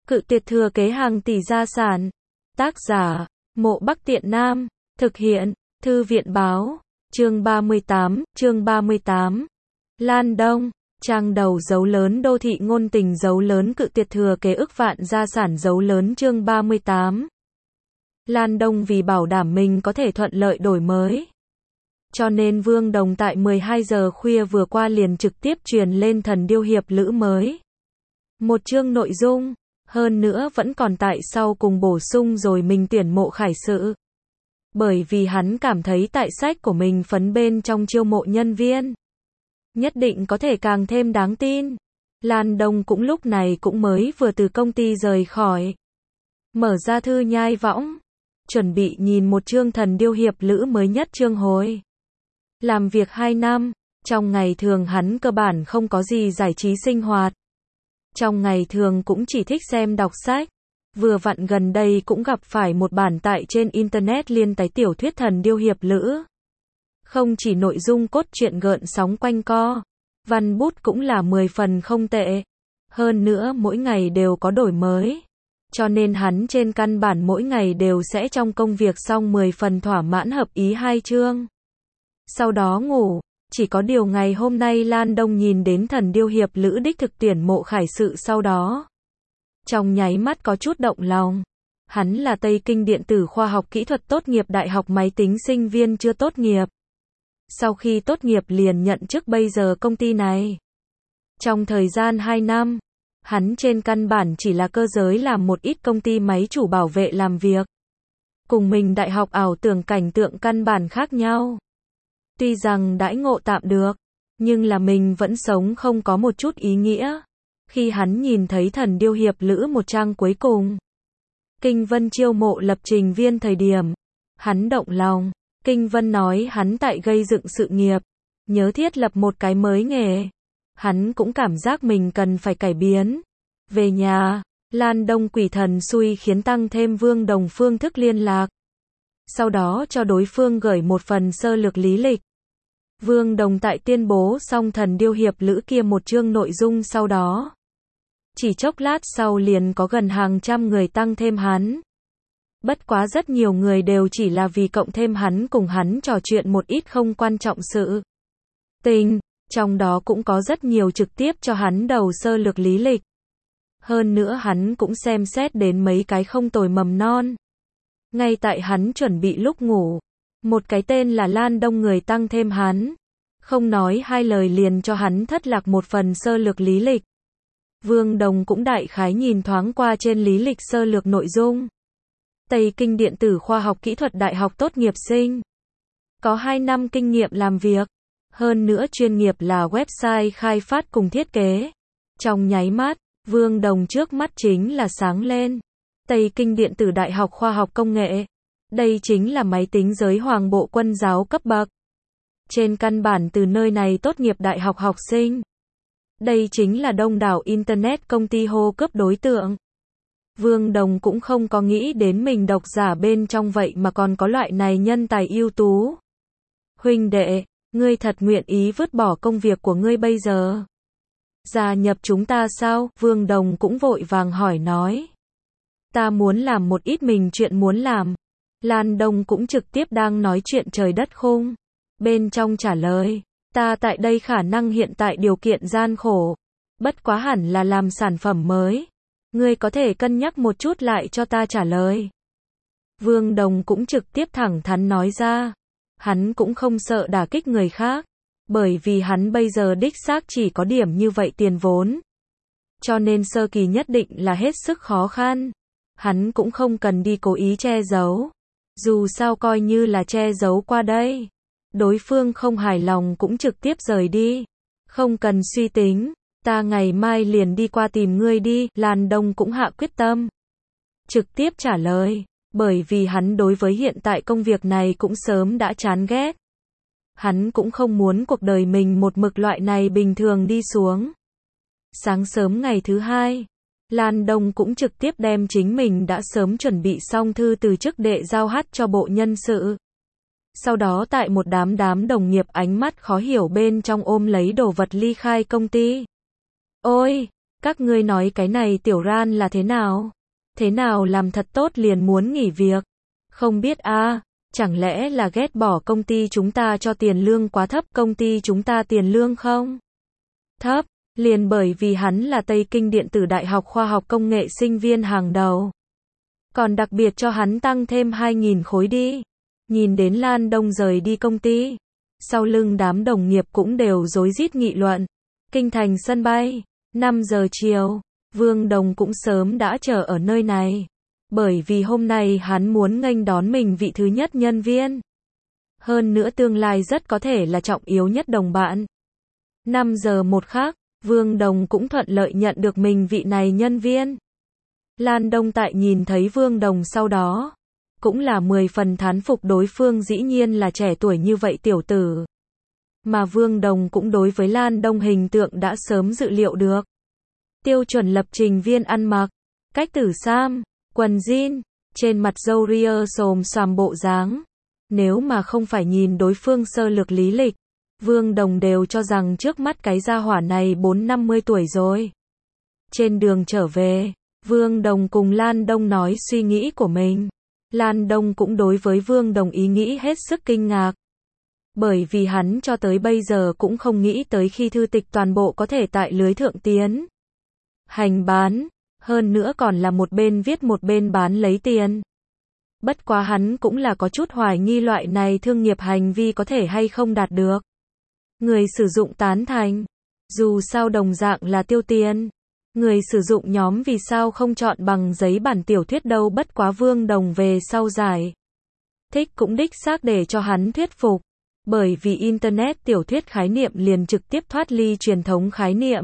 Cự tuyệt thừa kế hàng tỷ gia sản. Tác giả, Mộ Bắc Tiện Nam. Thực hiện, Thư viện báo. Chương 38. Lan Đông. Trang đầu dấu lớn đô thị ngôn tình dấu lớn cự tuyệt thừa kế ức vạn gia sản dấu lớn chương 38. Lan Đông vì bảo đảm mình có thể thuận lợi đổi mới. Cho nên Vương Đồng tại 12 giờ khuya vừa qua liền trực tiếp truyền lên Thần Điêu Hiệp Lữ mới. Một chương nội dung, hơn nữa vẫn còn tại sau cùng bổ sung rồi mình tuyển mộ khải sự. Bởi vì hắn cảm thấy tại sách của mình phấn bên trong chiêu mộ nhân viên. Nhất định có thể càng thêm đáng tin. Lan Đông cũng lúc này cũng mới vừa từ công ty rời khỏi. Mở ra thư nhai võng. Chuẩn bị nhìn một chương Thần Điêu Hiệp Lữ mới nhất chương hồi. Làm việc 2 năm, trong ngày thường hắn cơ bản không có gì giải trí sinh hoạt. Trong ngày thường cũng chỉ thích xem đọc sách. Vừa vặn gần đây cũng gặp phải một bản tại trên internet liên tái tiểu thuyết Thần Điêu Hiệp Lữ. Không chỉ nội dung cốt truyện gợn sóng quanh co, văn bút cũng là 10 phần không tệ. Hơn nữa mỗi ngày đều có đổi mới. Cho nên hắn trên căn bản mỗi ngày đều sẽ trong công việc xong 10 phần thỏa mãn hợp ý 2 chương. Sau đó ngủ. Chỉ có điều ngày hôm nay Lan Đông nhìn đến Thần Điêu Hiệp Lữ đích thực tuyển mộ khải sự sau đó. Trong nháy mắt có chút động lòng. Hắn là Tây Kinh Điện tử Khoa học Kỹ thuật tốt nghiệp Đại học Máy tính sinh viên chưa tốt nghiệp. Sau khi tốt nghiệp liền nhận chức bây giờ công ty này. Trong thời gian 2 năm, hắn trên căn bản chỉ là cơ giới làm một ít công ty máy chủ bảo vệ làm việc. Cùng mình đại học ảo tưởng cảnh tượng căn bản khác nhau. Tuy rằng đãi ngộ tạm được, nhưng là mình vẫn sống không có một chút ý nghĩa. Khi hắn nhìn thấy Thần Điêu Hiệp Lữ một trang cuối cùng. Kinh Vân chiêu mộ lập trình viên thời điểm. Hắn động lòng. Kinh Vân nói hắn tại gây dựng sự nghiệp. Nhớ thiết lập một cái mới nghề. Hắn cũng cảm giác mình cần phải cải biến. Về nhà, Lan Đông quỷ thần xui khiến tăng thêm Vương Đồng phương thức liên lạc. Sau đó cho đối phương gửi một phần sơ lược lý lịch. Vương Đồng tại tuyên bố xong Thần Điêu Hiệp Lữ kia một chương nội dung sau đó. Chỉ chốc lát sau liền có gần hàng trăm người tăng thêm hắn. Bất quá rất nhiều người đều chỉ là vì cộng thêm hắn cùng hắn trò chuyện một ít không quan trọng sự tình, trong đó cũng có rất nhiều trực tiếp cho hắn đầu sơ lược lý lịch. Hơn nữa hắn cũng xem xét đến mấy cái không tồi mầm non. Ngay tại hắn chuẩn bị lúc ngủ, một cái tên là Lan Đông người tăng thêm hắn. Không nói hai lời liền cho hắn thất lạc một phần sơ lược lý lịch. Vương Đồng cũng đại khái nhìn thoáng qua trên lý lịch sơ lược nội dung. Tây Kinh Điện tử Khoa học Kỹ thuật Đại học tốt nghiệp sinh. Có 2 năm kinh nghiệm làm việc. Hơn nữa chuyên nghiệp là website khai phát cùng thiết kế. Trong nháy mắt, Vương Đồng trước mắt chính là sáng lên. Tây Kinh Điện tử Đại học Khoa học Công nghệ. Đây chính là máy tính giới Hoàng Bộ Quân giáo cấp bậc. Trên căn bản từ nơi này tốt nghiệp đại học học sinh. Đây chính là đông đảo internet công ty hô cướp đối tượng. Vương Đồng cũng không có nghĩ đến mình độc giả bên trong vậy mà còn có loại này nhân tài ưu tú. Huynh đệ, ngươi thật nguyện ý vứt bỏ công việc của ngươi bây giờ? Gia nhập chúng ta sao? Vương Đồng cũng vội vàng hỏi nói. Ta muốn làm một ít mình chuyện muốn làm. Lan Đông cũng trực tiếp đang nói chuyện trời đất khung. Bên trong trả lời, ta tại đây khả năng hiện tại điều kiện gian khổ. Bất quá hẳn là làm sản phẩm mới. Ngươi có thể cân nhắc một chút lại cho ta trả lời. Vương Đồng cũng trực tiếp thẳng thắn nói ra. Hắn cũng không sợ đả kích người khác. Bởi vì hắn bây giờ đích xác chỉ có điểm như vậy tiền vốn. Cho nên sơ kỳ nhất định là hết sức khó khăn. Hắn cũng không cần đi cố ý che giấu. Dù sao coi như là che giấu qua đây. Đối phương không hài lòng cũng trực tiếp rời đi. Không cần suy tính. Ta ngày mai liền đi qua tìm ngươi đi. Lan Đông cũng hạ quyết tâm. Trực tiếp trả lời. Bởi vì hắn đối với hiện tại công việc này cũng sớm đã chán ghét. Hắn cũng không muốn cuộc đời mình một mực loại này bình thường đi xuống. Sáng sớm ngày thứ 2. Lan Đông cũng trực tiếp đem chính mình đã sớm chuẩn bị xong thư từ chức đệ giao hắt cho bộ nhân sự. Sau đó tại một đám đồng nghiệp ánh mắt khó hiểu bên trong ôm lấy đồ vật ly khai công ty. Ôi, Các ngươi nói cái này tiểu Ran là thế nào? Thế nào làm thật tốt liền muốn nghỉ việc? Không biết a, chẳng lẽ là ghét bỏ công ty chúng ta cho tiền lương quá thấp, công ty chúng ta tiền lương không? Thấp, liền bởi vì hắn là Tây Kinh Điện tử Đại học Khoa học Công nghệ sinh viên hàng đầu. Còn đặc biệt cho hắn tăng thêm 2.000 khối đi. Nhìn đến Lan Đông rời đi công ty, sau lưng đám đồng nghiệp cũng đều rối rít nghị luận. Kinh thành sân bay, 5 giờ chiều, Vương Đồng cũng sớm đã chờ ở nơi này. Bởi vì hôm nay hắn muốn nghênh đón mình vị thứ nhất nhân viên. Hơn nữa tương lai rất có thể là trọng yếu nhất đồng bạn. 5 giờ một khắc, Vương Đồng cũng thuận lợi nhận được mình vị này nhân viên. Lan Đông tại nhìn thấy Vương Đồng sau đó, cũng là 10 phần thán phục đối phương dĩ nhiên là trẻ tuổi như vậy tiểu tử. Mà Vương Đồng cũng đối với Lan Đông hình tượng đã sớm dự liệu được. Tiêu chuẩn lập trình viên ăn mặc, cách tử sam, quần jean, trên mặt râu ria xồm xoàm bộ dáng. Nếu mà không phải nhìn đối phương sơ lược lý lịch, Vương Đồng đều cho rằng trước mắt cái gia hỏa này 4-50 tuổi rồi. Trên đường trở về, Vương Đồng cùng Lan Đông nói suy nghĩ của mình. Lan Đông cũng đối với Vương Đồng ý nghĩ hết sức kinh ngạc. Bởi vì hắn cho tới bây giờ cũng không nghĩ tới khi thư tịch toàn bộ có thể tại lưới thượng tiến hành bán, hơn nữa còn là một bên viết một bên bán lấy tiền. Bất quá hắn cũng là có chút hoài nghi loại này thương nghiệp hành vi có thể hay không đạt được người sử dụng tán thành. Dù sao đồng dạng là tiêu tiền, người sử dụng nhóm vì sao không chọn bằng giấy bản tiểu thuyết đâu. Bất quá Vương Đồng về sau giải thích cũng đích xác để cho hắn thuyết phục. Bởi vì Internet tiểu thuyết khái niệm liền trực tiếp thoát ly truyền thống khái niệm.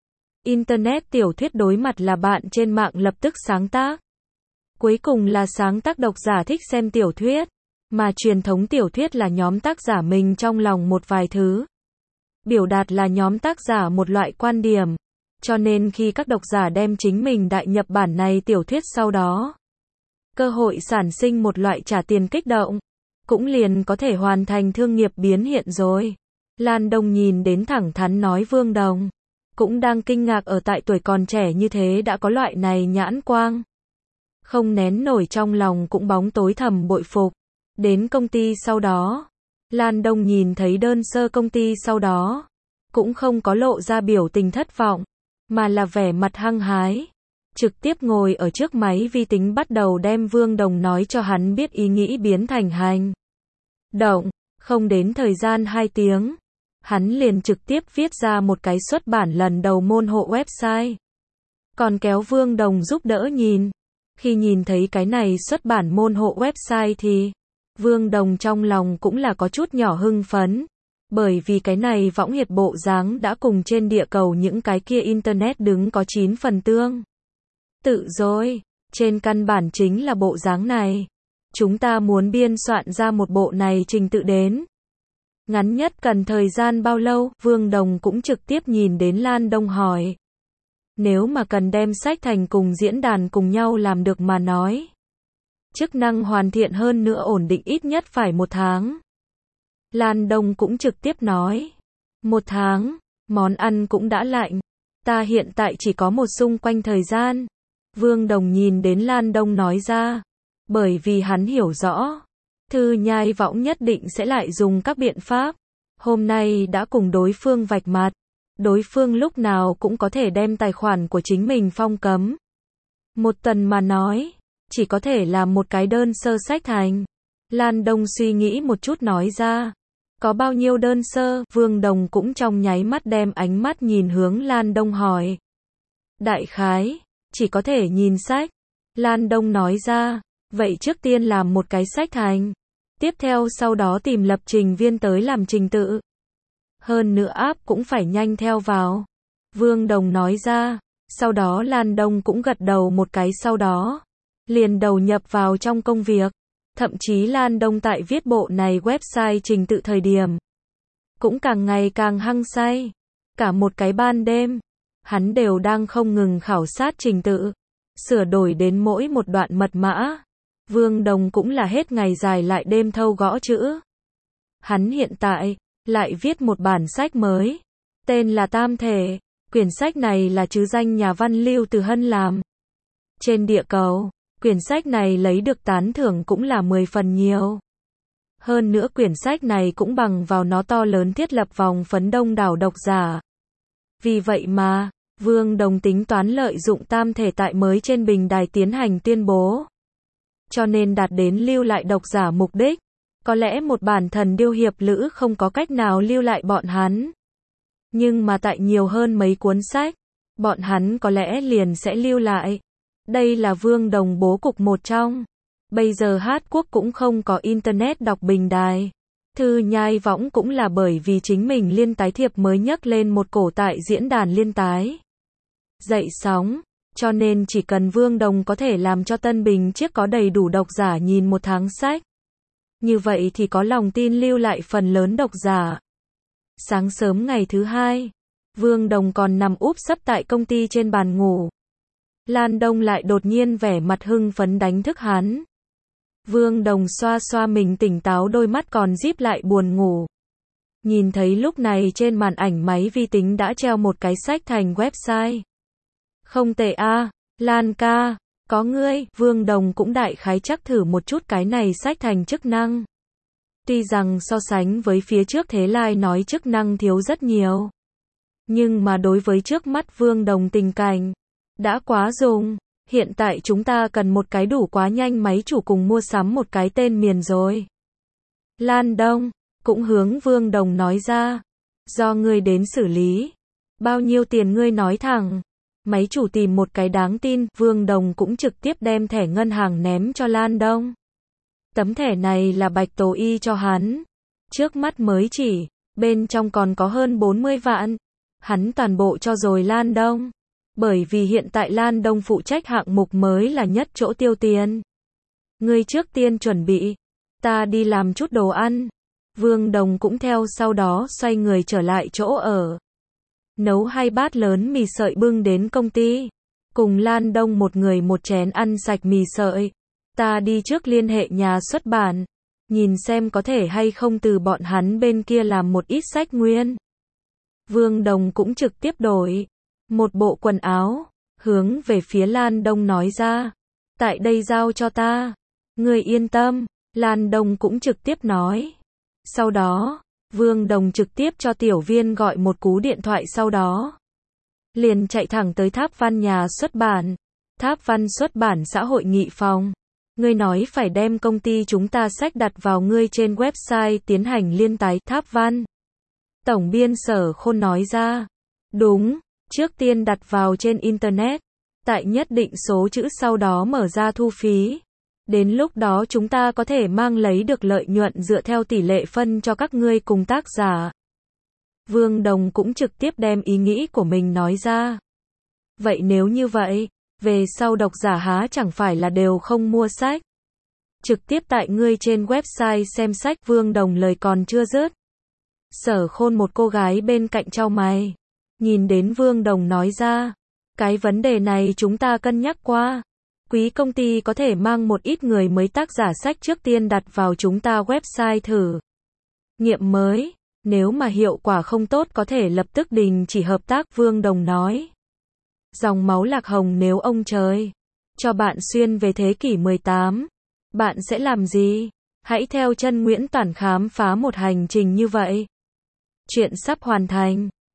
Internet tiểu thuyết đối mặt là bạn trên mạng lập tức sáng tác. Cuối cùng là sáng tác độc giả thích xem tiểu thuyết. Mà truyền thống tiểu thuyết là nhóm tác giả mình trong lòng một vài thứ. Biểu đạt là nhóm tác giả một loại quan điểm. Cho nên khi các độc giả đem chính mình đại nhập bản này tiểu thuyết sau đó, cơ hội sản sinh một loại trả tiền kích động, cũng liền có thể hoàn thành thương nghiệp biến hiện rồi. Lan Đông nhìn đến thẳng thắn nói Vương Đồng, cũng đang kinh ngạc ở tại tuổi còn trẻ như thế đã có loại này nhãn quang. Không nén nổi trong lòng cũng bóng tối thầm bội phục. Đến công ty sau đó, Lan Đông nhìn thấy đơn sơ công ty sau đó, cũng không có lộ ra biểu tình thất vọng, mà là vẻ mặt hăng hái. Trực tiếp ngồi ở trước máy vi tính bắt đầu đem Vương Đồng nói cho hắn biết ý nghĩ biến thành hành động. Không đến thời gian 2 tiếng, hắn liền trực tiếp viết ra một cái xuất bản lần đầu môn hộ website. Còn kéo Vương Đồng giúp đỡ nhìn. Khi nhìn thấy cái này xuất bản môn hộ website thì Vương Đồng trong lòng cũng là có chút nhỏ hưng phấn. Bởi vì cái này võng hiệt bộ dáng đã cùng trên địa cầu những cái kia internet đứng có 9 phần tương tự rồi. Trên căn bản chính là bộ dáng này. Chúng ta muốn biên soạn ra một bộ này trình tự đến ngắn nhất cần thời gian bao lâu? Vương Đồng cũng trực tiếp nhìn đến Lan Đông hỏi. Nếu mà cần đem sách thành cùng diễn đàn cùng nhau làm được mà nói, chức năng hoàn thiện hơn nữa ổn định ít nhất phải 1 tháng. Lan Đông cũng trực tiếp nói. 1 tháng, món ăn cũng đã lạnh. Ta hiện tại chỉ có một xung quanh thời gian. Vương Đồng nhìn đến Lan Đông nói ra. Bởi vì hắn hiểu rõ, Thư Nhai Võng nhất định sẽ lại dùng các biện pháp. Hôm nay đã cùng đối phương vạch mặt. Đối phương lúc nào cũng có thể đem tài khoản của chính mình phong cấm. Một tuần mà nói, chỉ có thể làm một cái đơn sơ sách thành. Lan Đông suy nghĩ một chút nói ra. Có bao nhiêu đơn sơ? Vương Đồng cũng trong nháy mắt đem ánh mắt nhìn hướng Lan Đông hỏi. Đại khái, chỉ có thể nhìn sách. Lan Đông nói ra. Vậy trước tiên làm một cái sách thành. Tiếp theo sau đó tìm lập trình viên tới làm trình tự. Hơn nữa app cũng phải nhanh theo vào. Vương Đồng nói ra. Sau đó Lan Đông cũng gật đầu một cái sau đó. Liền đầu nhập vào trong công việc. Thậm chí Lan Đông tại viết bộ này website trình tự thời điểm. Cũng càng ngày càng hăng say. Cả một cái ban đêm. Hắn đều đang không ngừng khảo sát trình tự. Sửa đổi đến mỗi một đoạn mật mã. Vương Đồng cũng là hết ngày dài lại đêm thâu gõ chữ. Hắn hiện tại lại viết một bản sách mới, tên là Tam Thể, Quyển sách này là chứ danh nhà văn Lưu Từ Hân làm. Trên địa cầu, quyển sách này lấy được tán thưởng cũng là 10 phần nhiều. Hơn nữa quyển sách này cũng bằng vào nó to lớn thiết lập vòng phấn đông đảo độc giả. Vì vậy mà, Vương Đồng tính toán lợi dụng tam thể tại mới trên bình đài tiến hành tuyên bố. Cho nên đạt đến lưu lại độc giả mục đích. Có lẽ một bản thần điêu hiệp lữ không có cách nào lưu lại bọn hắn. Nhưng mà tại nhiều hơn mấy cuốn sách, bọn hắn có lẽ liền sẽ lưu lại. Đây là Vương Đồng bố cục một trong. Bây giờ Hát Quốc cũng không có internet đọc bình đài. Thư nhai võng cũng là bởi vì chính mình liên tái thiệp mới nhấc lên một cổ tại diễn đàn liên tái dậy sóng. Cho nên chỉ cần Vương Đồng có thể làm cho Tân Bình Chiếc có đầy đủ độc giả nhìn một tháng sách. Như vậy thì có lòng tin lưu lại phần lớn độc giả. Sáng sớm ngày thứ hai, Vương Đồng còn nằm úp sấp tại công ty trên bàn ngủ. Lan Đông lại đột nhiên vẻ mặt hưng phấn đánh thức hắn. Vương Đồng xoa xoa mình tỉnh táo, đôi mắt còn díp lại buồn ngủ. Nhìn thấy lúc này trên màn ảnh máy vi tính đã treo một cái sách thành website. Không tệ a, Lan ca, có ngươi. Vương Đồng cũng đại khái chắc thử một chút cái này sách thành chức năng. Tuy rằng so sánh với phía trước Thế Lai nói chức năng thiếu rất nhiều. Nhưng mà đối với trước mắt Vương Đồng tình cảnh, đã quá dùng. Hiện tại chúng ta cần một cái đủ quá nhanh máy chủ cùng mua sắm một cái tên miền rồi. Lan Đông cũng hướng Vương Đồng nói ra. Do ngươi đến xử lý. Bao nhiêu tiền ngươi nói thẳng. Máy chủ tìm một cái đáng tin. Vương Đồng cũng trực tiếp đem thẻ ngân hàng ném cho Lan Đông. Tấm thẻ này là Bạch Tố Y cho hắn. Trước mắt mới chỉ, bên trong còn có hơn 40 vạn. Hắn toàn bộ cho rồi Lan Đông. Bởi vì hiện tại Lan Đông phụ trách hạng mục mới là nhất chỗ tiêu tiền. Ngươi trước tiên chuẩn bị. Ta đi làm chút đồ ăn. Vương Đồng cũng theo sau đó xoay người trở lại chỗ ở. Nấu 2 bát lớn mì sợi bưng đến công ty. Cùng Lan Đông một người một chén ăn sạch mì sợi. Ta đi trước liên hệ nhà xuất bản. Nhìn xem có thể hay không từ bọn hắn bên kia làm một ít sách nguyên. Vương Đồng cũng trực tiếp đổi một bộ quần áo, hướng về phía Lan Đông nói ra. Tại đây giao cho ta. Ngươi yên tâm. Lan Đông cũng trực tiếp nói. Sau đó, Vương Đồng trực tiếp cho tiểu viên gọi một cú điện thoại, sau đó liền chạy thẳng tới Tháp Văn nhà xuất bản. Tháp Văn xuất bản xã hội nghị phòng. Ngươi nói phải đem công ty chúng ta sách đặt vào ngươi trên website tiến hành liên tái. Tháp Văn tổng biên Sở Khôn nói ra. Đúng, trước tiên đặt vào trên internet, tại nhất định số chữ sau đó mở ra thu phí. Đến lúc đó chúng ta có thể mang lấy được lợi nhuận dựa theo tỷ lệ phân cho các ngươi cùng tác giả. Vương Đồng cũng trực tiếp đem ý nghĩ của mình nói ra. Vậy nếu như vậy, về sau độc giả há chẳng phải là đều không mua sách. Trực tiếp tại ngươi trên website xem sách. Vương Đồng lời còn chưa dứt. Sở Khôn một cô gái bên cạnh chau mày. Nhìn đến Vương Đồng nói ra. Cái vấn đề này chúng ta cân nhắc qua. Quý công ty có thể mang một ít người mới tác giả sách trước tiên đặt vào chúng ta website thử nghiệm mới. Nếu mà hiệu quả không tốt có thể lập tức đình chỉ hợp tác. Vương Đồng nói. Dòng máu lạc hồng, nếu ông trời cho bạn xuyên về thế kỷ 18, bạn sẽ làm gì? Hãy theo chân Nguyễn Toản khám phá một hành trình như vậy. Chuyện sắp hoàn thành.